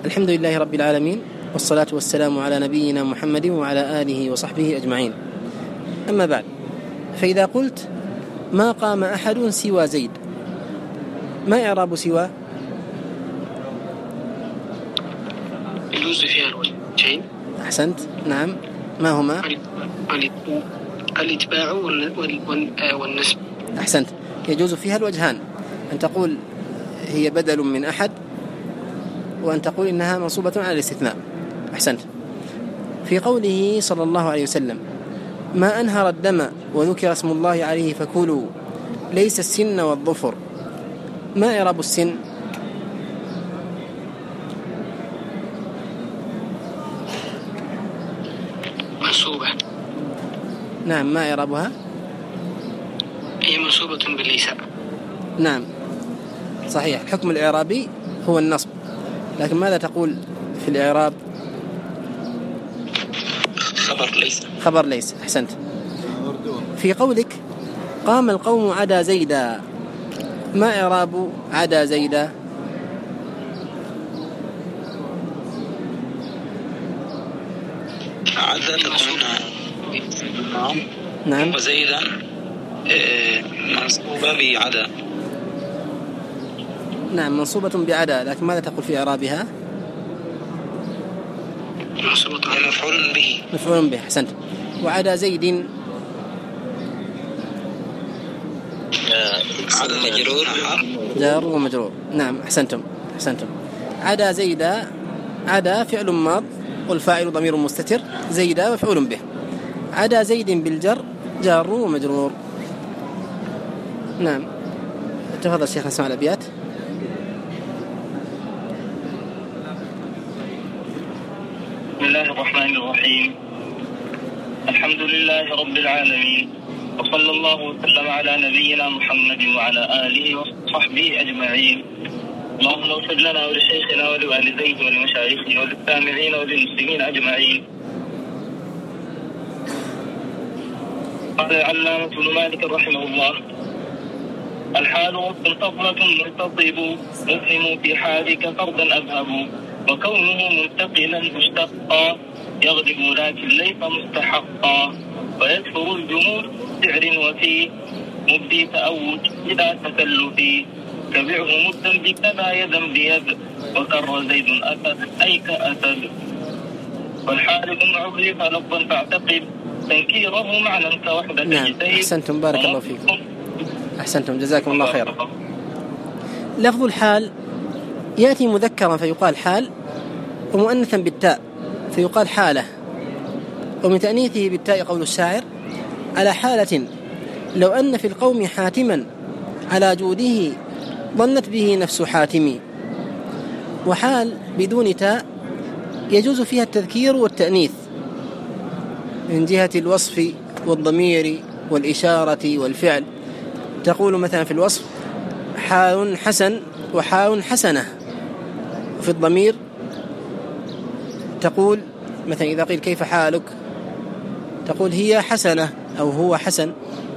الحمد لله رب العالمين، والصلاة والسلام على نبينا محمد وعلى آله وصحبه أجمعين. أما بعد، فإذا قلت ما قام أحد سوى زيد، ما إعراب سوى؟ يجوز فيها الوجهين. أحسنت، نعم. ما هما؟ الاتباع والنسب. أحسنت، يجوز فيها الوجهان، أن تقول هي بدل من أحد، وأن تقول إنها منصوبة على الاستثناء. أحسنت. في قوله صلى الله عليه وسلم ما أنهر الدم وذكر اسم الله عليه فكلوا ليس السن والظفر، ما إعراب السن؟ منصوبة. نعم، ما إعرابها؟ هي منصوبة بالليس. نعم صحيح، الحكم الإعرابي هو النصب، لكن ماذا تقول في الإعراب؟ خبر ليس. أحسنت. في قولك قام القوم عدا زيدا، ما إعراب عدا زيدا؟ عدا تكون نعم، وزيدا منصوبة بعدا. نعم منصوبة بعدا، لكن ماذا تقول في إعرابها؟ مفعول به. أحسنت. وعدا زيد جار ومجرور. نعم أحسنتم. عدا زيدا، عدا فعل ماض والفاعل ضمير مستتر، زيدا مفعول به. عدا زيد بالجر جار ومجرور. نعم تفضل شيخ، نسمع الأبيات. بسم الله الرحمن الرحيم. الحمد لله رب العالمين، وصلى الله وسلم على نبينا محمد وعلى آله وصحبه أجمعين. اللهم اغفر لنا ولشيخنا ولوالديه ولمشايخه وللسامعين وللمسلمين أجمعين. قال العلامة ابن مالك رحمه الله: الحال منتظمة مرتطب مفهم في حالك فردا أذهب، وكونه منتقلا مشتقا يغلب لكن ليس مستحقا، ويكثر الجمود سعر وفي مبدي تأوج إلى تكلف، كبعه مدا بكذا يدا بيد، وكر زيد أسد أي كأسد. والحال إن عرف لفظا فاعتقد تنكيره معنى كوحدة. نعم أحسنتم، بارك الله فيكم. أحسنتم، جزاكم الله خيرا. لفظ الحال يأتي مذكرا فيقال حال، ومؤنثا بالتاء فيقال حالة، ومن تأنيثه بالتاء قول الشاعر: على حالة لو أن في القوم حاتما على جوده ظنت به نفس حاتم. وحال بدون تاء يجوز فيها التذكير والتأنيث من جهة الوصف والضمير والإشارة والفعل. تقول مثلا في الوصف حال حسن وحال حسنة، وفي الضمير تقول مثلا إذا قيل كيف حالك تقول هي حسنة أو هو حسن.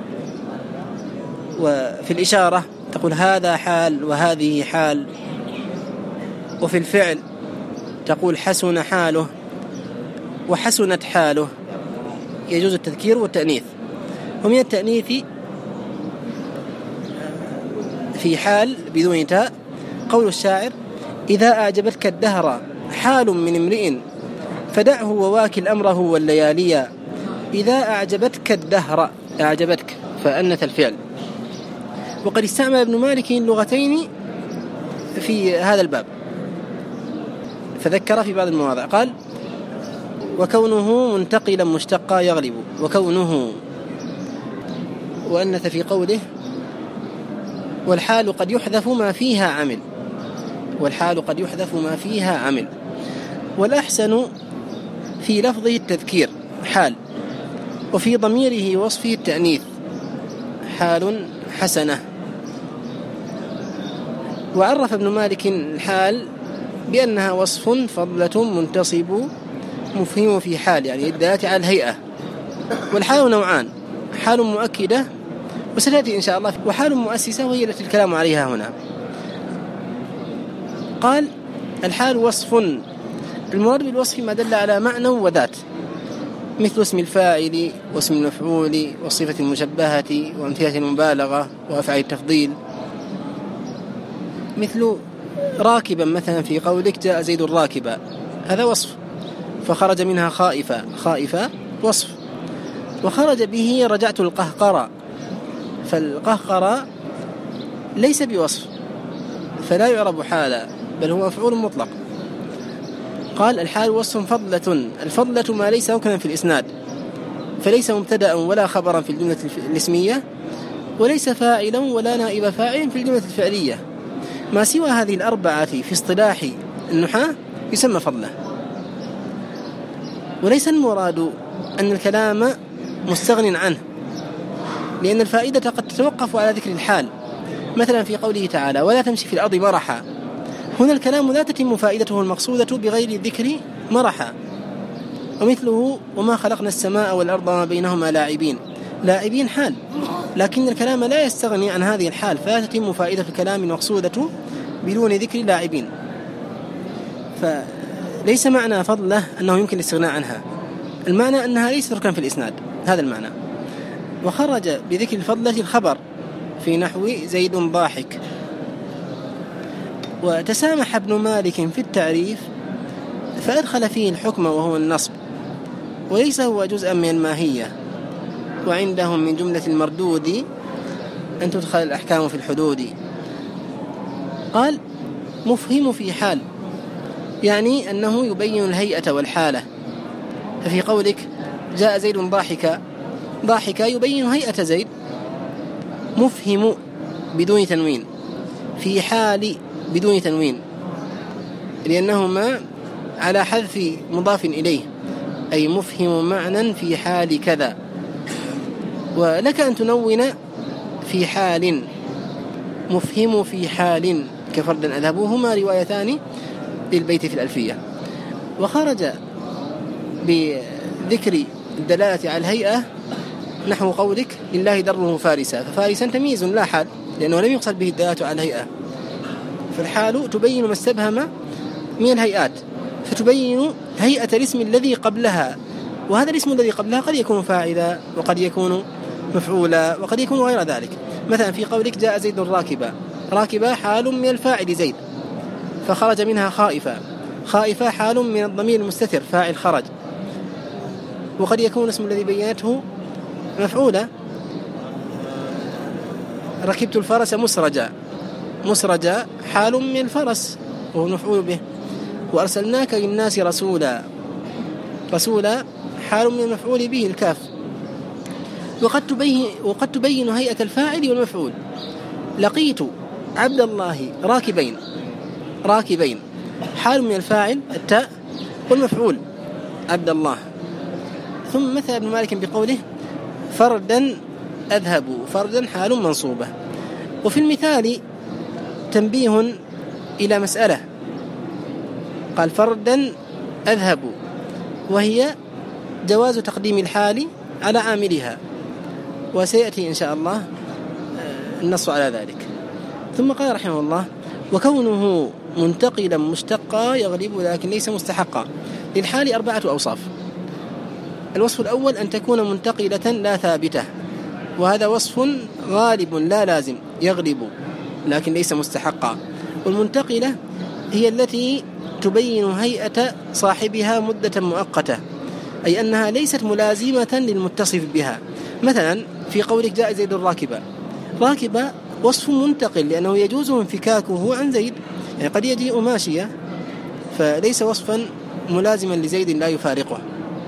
وفي الإشارة تقول هذا حال وهذه حال. وفي الفعل تقول حسن حاله وحسنت حاله. يجوز التذكير والتأنيث. ومن التأنيث في حال بدون تاء قول الشاعر: إذا أعجبتك الدهر حال من امرئ فدعه وواكل أمره واللياليا. إذا أعجبتك الدهر، أعجبتك فأنث الفعل. وقد استعمل ابن مالك اللغتين في هذا الباب، فذكر في بعض المواضع قال: وكونه منتقلا مشتقا يغلب، وكونه، وأنث في قوله: والحال قد يحذف ما فيها عمل، والحال قد يحذف ما فيها عمل. والأحسن في لفظه التذكير حال، وفي ضميره وصفه التأنيث حال حسنة. وعرف ابن مالك الحال بأنها وصف فضلة منتصب مفهم في حال، يعني الدالة على الهيئة. والحال نوعان: حال مؤكدة وستأتي إن شاء الله، وحال مؤسسة وهي التي الكلام عليها هنا. قال: الحال وصف، المراد بالوصف ما دل على معنى وذات، مثل اسم الفاعل واسم المفعول والصفة المشبهة وأمثلة المبالغة وأفعال التفضيل. مثل راكبا مثلا في قولك جاء زيد راكبا، هذا وصف، فخرج منها خائفا، خائفا وصف. وخرج به رجعت القهقرة، فالقهقرة ليس بوصف فلا يعرب حالا بل هو مفعول مطلق. قال الحال وصف فضلة، الفضلة ما ليس ركنا في الإسناد، فليس مبتدأ ولا خبرا في الجملة الاسمية، وليس فاعلا ولا نائب فاعل في الجملة الفعلية. ما سوى هذه الأربعة في اصطلاح النحاة يسمى فضلة. وليس المراد أن الكلام مستغن عنه، لأن الفائدة قد تتوقف على ذكر الحال، مثلا في قوله تعالى ولا تمشي في الأرض مرحا، هنا الكلام لا تتم فائدته المقصودة بغير ذكر مرحا. ومثله وما خلقنا السماء والأرض وما بينهما لاعبين، لاعبين حال، لكن الكلام لا يستغني عن هذه الحال، فلا تتم فائدة الكلام المقصودة بدون ذكر لاعبين. فليس معنى فضله أنه يمكن الاستغناء عنها، المعنى أنها ليست ركنا في الإسناد، هذا المعنى. وخرج بذكر الفضلة الخبر في نحو زيد ضاحك. وتسامح ابن مالك في التعريف فأدخل فيه الحكم وهو النصب، وليس هو جزءا من الماهية، وعندهم من جملة المردود أن تدخل الأحكام في الحدود. قال مفهم في حال، يعني أنه يبين الهيئة والحالة. ففي قولك جاء زيد ضاحكا، ضاحكا يبين هيئة زيد، مفهم بدون تنوين، في حال بدون تنوين، لأنهما على حذف مضاف إليه، أي مفهم معنى في حال كذا. ولك أن تنون في حال، مفهم في حال كفردا أذهبوهما روايتان للبيت في الألفية. وخرج بذكر الدلالة على الهيئة نحو قولك لله دره فارسا، ففارسا تمييز لا حال، لأنه لم يقصد به الدلالة على الهيئة، فالحال تبين ما استبهم من الهيئات، فتبين هيئة الاسم الذي قبلها، وهذا الاسم الذي قبلها قد يكون فاعلا وقد يكون مفعولا وقد يكون غير ذلك. مثلا في قولك جاء زيد راكبا، راكبا حال من الفاعل زيد فخرج منها خائفا، خائفا حال من الضمير المستتر فاعل خرج، وقد يكون الاسم الذي بينته مفعولا. ركبت الفرس مسرجا، مسرجا حال من الفرس وهو مفعول به. وأرسلناك للناس رسولا، رسولا حال من المفعول به الكاف. وقد تبين هيئة الفاعل والمفعول. لقيت عبد الله راكبين، راكبين حال من الفاعل التاء والمفعول عبد الله. ثم مثل ابن مالك بقوله فردا أذهب، فردا حال منصوبة. وفي المثال تنبيه إلى مسألة، قال فردا أذهب، وهي جواز تقديم الحال على عاملها، وسيأتي إن شاء الله النص على ذلك. ثم قال رحمه الله وكونه منتقلا مشتقا يغلب لكن ليس مستحقا. للحال 4 أوصاف. الوصف الأول أن تكون منتقلة لا ثابتة، وهذا وصف غالب لا لازم، يغلب لكن ليس مستحقا. والمنتقلة هي التي تبين هيئة صاحبها مدة مؤقتة، أي أنها ليست ملازمة للمتصف بها. مثلا في قولك جاء زيد راكبا، راكبا وصف منتقل لأنه يجوز انفكاكه عن زيد، يعني قد يجيء ماشية فليس وصفا ملازما لزيد لا يفارقه.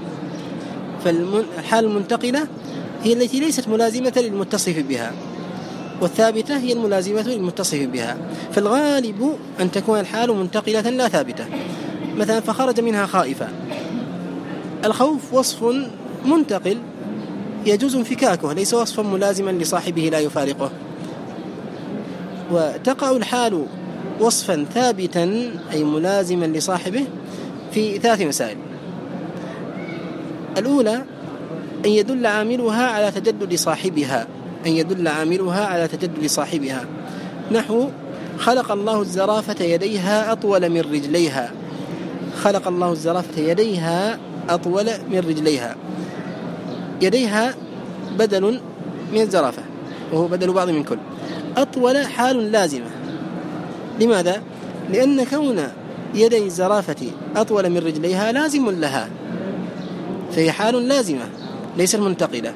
فالحال المنتقلة هي التي ليست ملازمة للمتصف بها، والثابتة هي الملازمة للمتصف بها. فالغالب أن تكون الحال منتقلة لا ثابتة. مثلا فخرج منها خائفا، الخوف وصف منتقل يجوز انفكاكه، ليس وصفا ملازما لصاحبه لا يفارقه. وتقع الحال وصفا ثابتا أي ملازما لصاحبه في 3 مسائل. الأولى أن يدل عاملها على تجدد صاحبها، أن يدل عاملها على تجدد صاحبها، نحو خلق الله الزرافة يديها أطول من رجليها. خلق الله الزرافة يديها أطول من رجليها. يديها بدل من الزرافة وهو بدل بعض من كل. أطول حال لازمة. لماذا؟ لأن كون يدي الزرافة أطول من رجليها لازم لها، فهي حال لازمة ليس المنتقلة.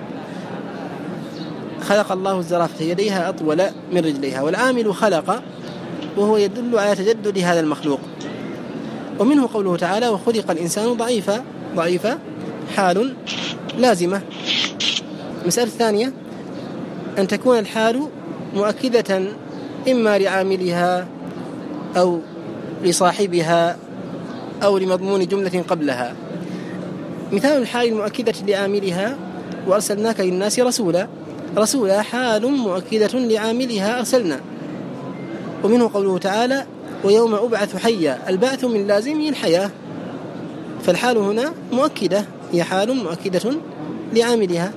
خلق الله الزرافة يديها أطول من رجليها. والعامل خلق وهو يدل على تجدد هذا المخلوق. ومنه قوله تعالى وخلق الإنسان ضعيفا حال لازمة. المسألة الثانية أن تكون الحال مؤكدة إما لعاملها أو لصاحبها أو لمضمون جملة قبلها. مثال الحال المؤكدة لعاملها وأرسلناك للناس رسولا حال مؤكدة لعاملها أرسلنا. ومنه قوله تعالى ويوم أبعث حيا. البعث من لازمه الحياة، فالحال هنا مؤكدة، هي حال مؤكدة لعاملها.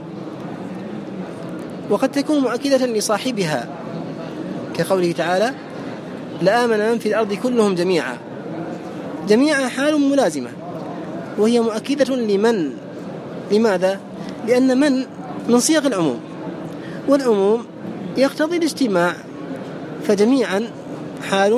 وقد تكون مؤكدة لصاحبها كقوله تعالى لآمن من في الأرض كلهم جميعا حال ملازمة، وهي مؤكدة لمن. لماذا؟ لأن من صيغ العموم، والعموم يقتضي الاجتماع، فجميعا حال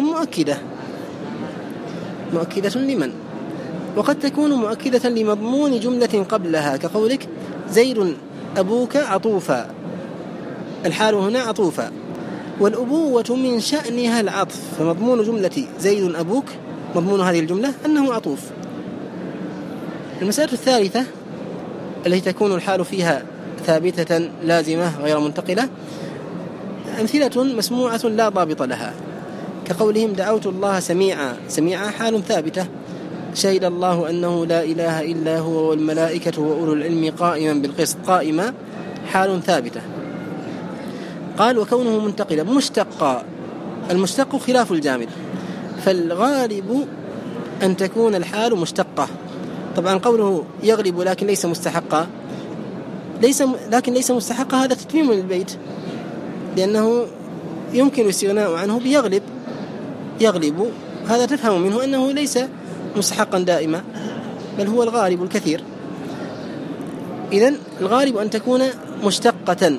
مؤكدة لمن. وقد تكون مؤكدة لمضمون جملة قبلها كقولك زيد أبوك عطوفا. الحال هنا عطوفا، والأبوة من شأنها العطف، فمضمون جملة زيد أبوك مضمون هذه الجملة أنه عطوف. المسألة الثالثة التي تكون الحال فيها ثابتة لازمة غير منتقلة أمثلة مسموعة لا ضابط لها كقولهم دعوت الله سميعا حال ثابتة. شهد الله أنه لا إله إلا هو والملائكة وأولو العلم قائما بالقسط. قائما حال ثابتة. قال وكونه منتقلا مشتقا. المشتق خلاف الجامد، فالغالب أن تكون الحال مشتقة. طبعا قوله يغلب لكن ليس مستحقا، ليس مستحقا هذا تتميم للبيت، لأنه يمكن الاستغناء عنه يغلب. هذا تفهم منه أنه ليس مستحقا دائما، بل هو الغالب الكثير. إذن الغالب أن تكون مشتقة،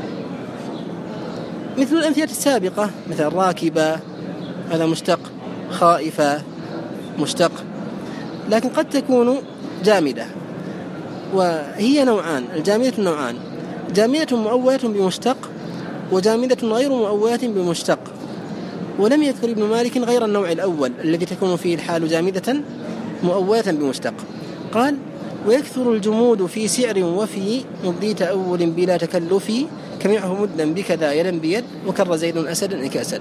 مثل الأمثلة السابقة، مثل راكبة هذا مشتق، خائفة مشتق. لكن قد تكون جامدة، وهي نوعان. الجامدة نوعان: جامدة مؤولة بمشتق، وجامدة غير مؤولة بمشتق. ولم يذكر ابن مالك غير النوع الأول الذي تكون فيه الحال جامدة مؤولة بمشتق. قال ويكثر الجمود في سعر وفي مضي تأول بلا تكلف كمعه مدا بكذا يدا بيد وكر زيد أسدا كأسد.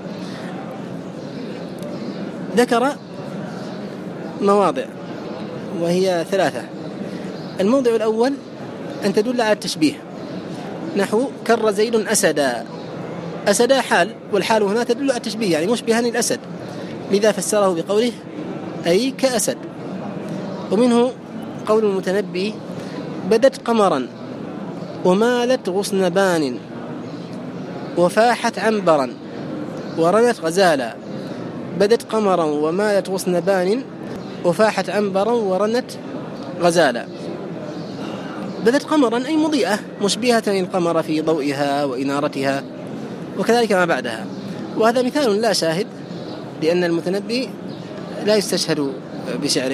ذكر مواضع وهي 3. الموضع الأول أن تدل على التشبيه، نحو كر زيد أسدا حال، والحال هنا تدل على التشبيه يعني مشبها للأسد، لذا فسره بقوله أي كأسد. ومنه قول المتنبي بدت قمرا ومالت غصنبان وفاحت عنبرا ورنت غزالا. بدت قمرا ومالت غصنبان وفاحت عنبرا ورنت غزالا. بدت قمرا أي مضيئة مشبهة للقمر في ضوئها وإنارتها، وكذلك ما بعدها. وهذا مثال لا شاهد، لأن المتنبي لا يستشهد بشعره.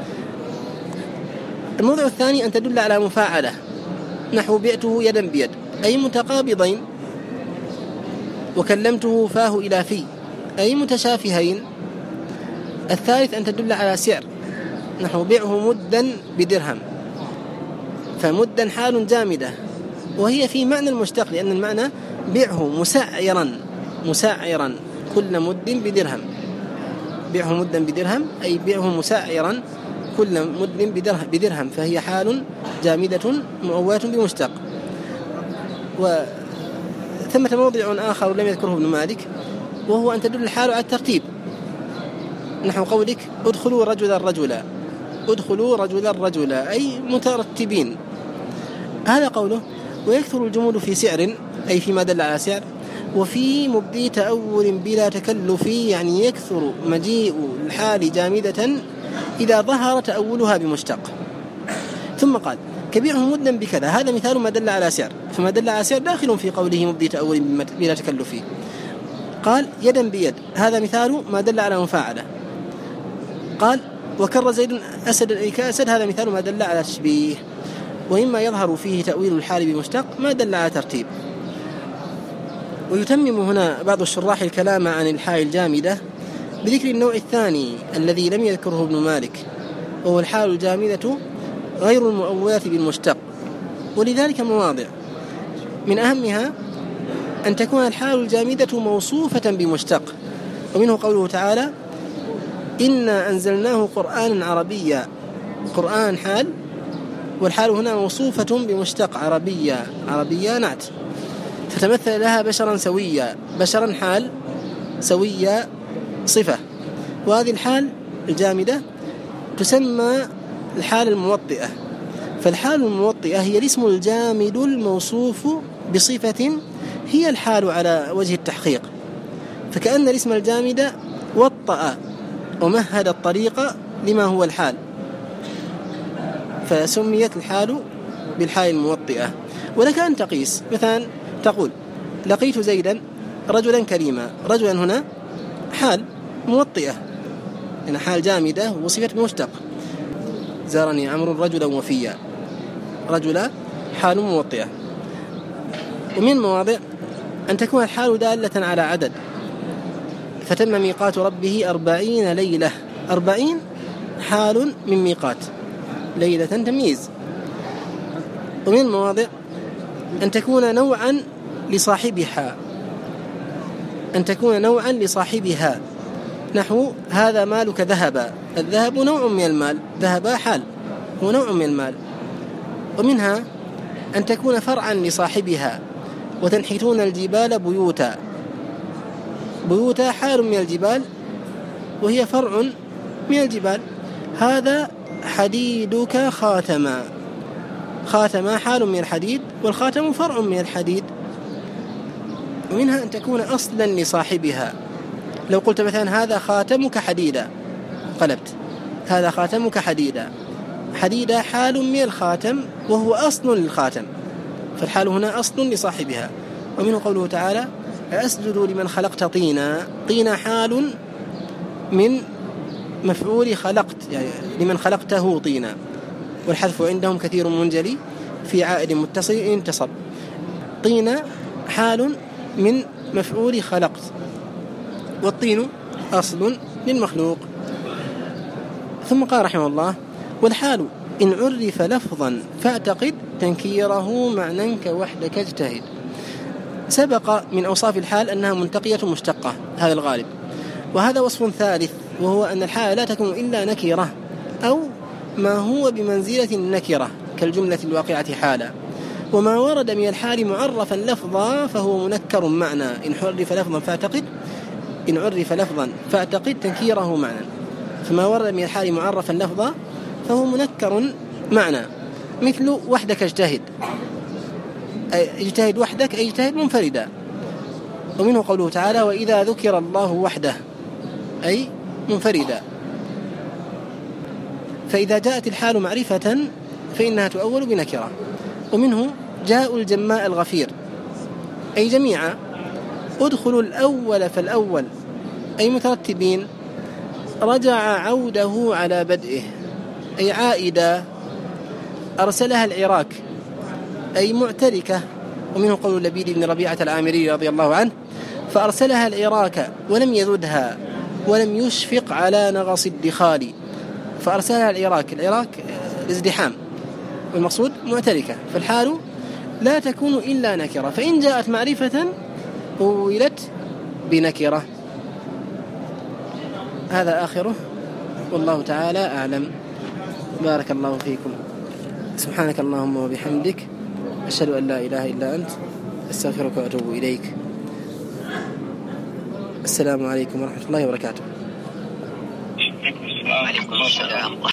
الموضع الثاني أن تدل على مفاعلة، نحو بعته يدا بيد أي متقابضين، وكلمته فاه إلى في أي متشافهين. الثالث أن تدل على سعر، نحو بيعه مدا بدرهم، فمدا حال جامدة وهي في معنى المشتق، لأن المعنى بيعه مسعرا كل مد بدرهم. بيعه مدا بدرهم أي بيعه مسعرا كل مد بدرهم، فهي حال جامدة مؤولة بمشتق. وثمة موضع آخر لم يذكره ابن مالك، وهو أن تدل الحال على الترتيب، نحو قولك ادخلوا رجلا أي مترتبين. هذا قوله ويكثر الجمود في سعر أي فيما دل على سعر، وفي مبدي تأول بلا تكلف، يعني يكثر مجيء الحال جامدة إذا ظهر تأولها بمشتق. ثم قال كبيعه مدا بكذا، هذا مثال ما دل على سعر، فما دل على سعر داخل في قوله مبدي تأول بلا تكلف. قال يدا بيد، هذا مثال ما دل على مفاعلة. قال وكر زيد أسد كأسد، هذا مثال ما دل على تشبيه. وإما يظهر فيه تأويل الحال بمشتق ما دل على ترتيب. ويتمم هنا بعض الشراح الكلام عن الحال الجامدة بذكر النوع الثاني الذي لم يذكره ابن مالك، وهو الحال الجامدة غير المؤولة بالمشتق. ولذلك مواضع، من أهمها أن تكون الحال الجامدة موصوفة بمشتق، ومنه قوله تعالى إنا أنزلناه قرآنا عربيا، قرآن حال، والحال هنا موصوفة بمشتق عربية نعت، فتمثل لها بشرا سويا، بشرا حال، سويا صفة. وهذه الحال الجامدة تسمى الحال الموطئة. فالحال الموطئة هي الاسم الجامد الموصوف بصفة هي الحال على وجه التحقيق، فكأن الاسم الجامد وطأ ومهد الطريق لما هو الحال، فسميت الحال بالحال الموطئة. ولك أن تقيس، مثلا تقول لقيت زيدا رجلا كريما، رجلا هنا حال موطئة، يعني حال جامدة وصفت بمشتق. زارني عمرو رجلا وفيا، رجلا حال موطئة. ومن مواضع أن تكون الحال دالة على عدد، فتم ميقات ربه 40 ليلة، 40 حال من ميقات، ليلة تمييز. ومن المواضع أن تكون نوعا لصاحبها، أن تكون نوعا لصاحبها، نحو هذا مالك ذهبا، الذهب نوع من المال، ذهبا حال هو نوع من المال. ومنها أن تكون فرعا لصاحبها، وتنحتون الجبال بيوتا، بيوتا حال من الجبال وهي فرع من الجبال. هذا حديدك خاتما، خاتما حال من الحديد، والخاتم فرع من الحديد. ومنها أن تكون أصلا لصاحبها، لو قلت مثلا هذا خاتمك حديدا، قلبت هذا خاتمك حديدا، حديدا حال من الخاتم وهو أصل للخاتم، فالحال هنا أصل لصاحبها. ومنه قوله تعالى أسجد لمن خلقت طينا، طينا حال من مفعول خلقت، يعني لمن خلقته طينا، والحذف عندهم كثير منجلي في عائد متصل انتصب. طينا حال من مفعول خلقت، والطين أصل للمخلوق. ثم قال رحمه الله والحال إن عرف لفظا فاعتقد تنكيره معنى كوحدك اجتهد. سبق من أوصاف الحال أنها منتقية مشتقة، هذا الغالب. وهذا وصف ثالث، وهو أن الحال لا تكون إلا نكرة أو ما هو بمنزلة النكرة كالجملة الواقعة حالا. وما ورد من الحال معرفا لفظا فهو منكر معنى. إن عرف لفظا فاعتقد تنكيره معنى. فما ورد من الحال معرفا لفظا فهو منكر معنى، مثل وحدك اجتهد، اجتهد وحدك أي اجتهد منفردا. ومنه قوله تعالى وإذا ذكر الله وحده أي منفردا. فإذا جاءت الحال معرفة فإنها تؤول بنكرة. ومنه جاء الجماء الغفير أي جميعا. ادخلوا الأول فالأول أي مترتبين. رجع عوده على بدئه أي عائدة. أرسلها العراك أي معتركة. ومنه قول لبيد بن ربيعة العامري رضي الله عنه فأرسلها العراك ولم يذدها ولم يشفق على نغص الدخال. فأرسلها العراك الازدحام، والمقصود معتركة. فالحال لا تكون إلا نكرة، فإن جاءت معرفة أولت بنكرة. هذا آخره، والله تعالى أعلم. بارك الله فيكم. سبحانك اللهم وبحمدك، أشهد أن لا إله إلا أنت، أستغفرك وأتوب إليك. السلام عليكم ورحمة الله وبركاته. وعليكم السلام.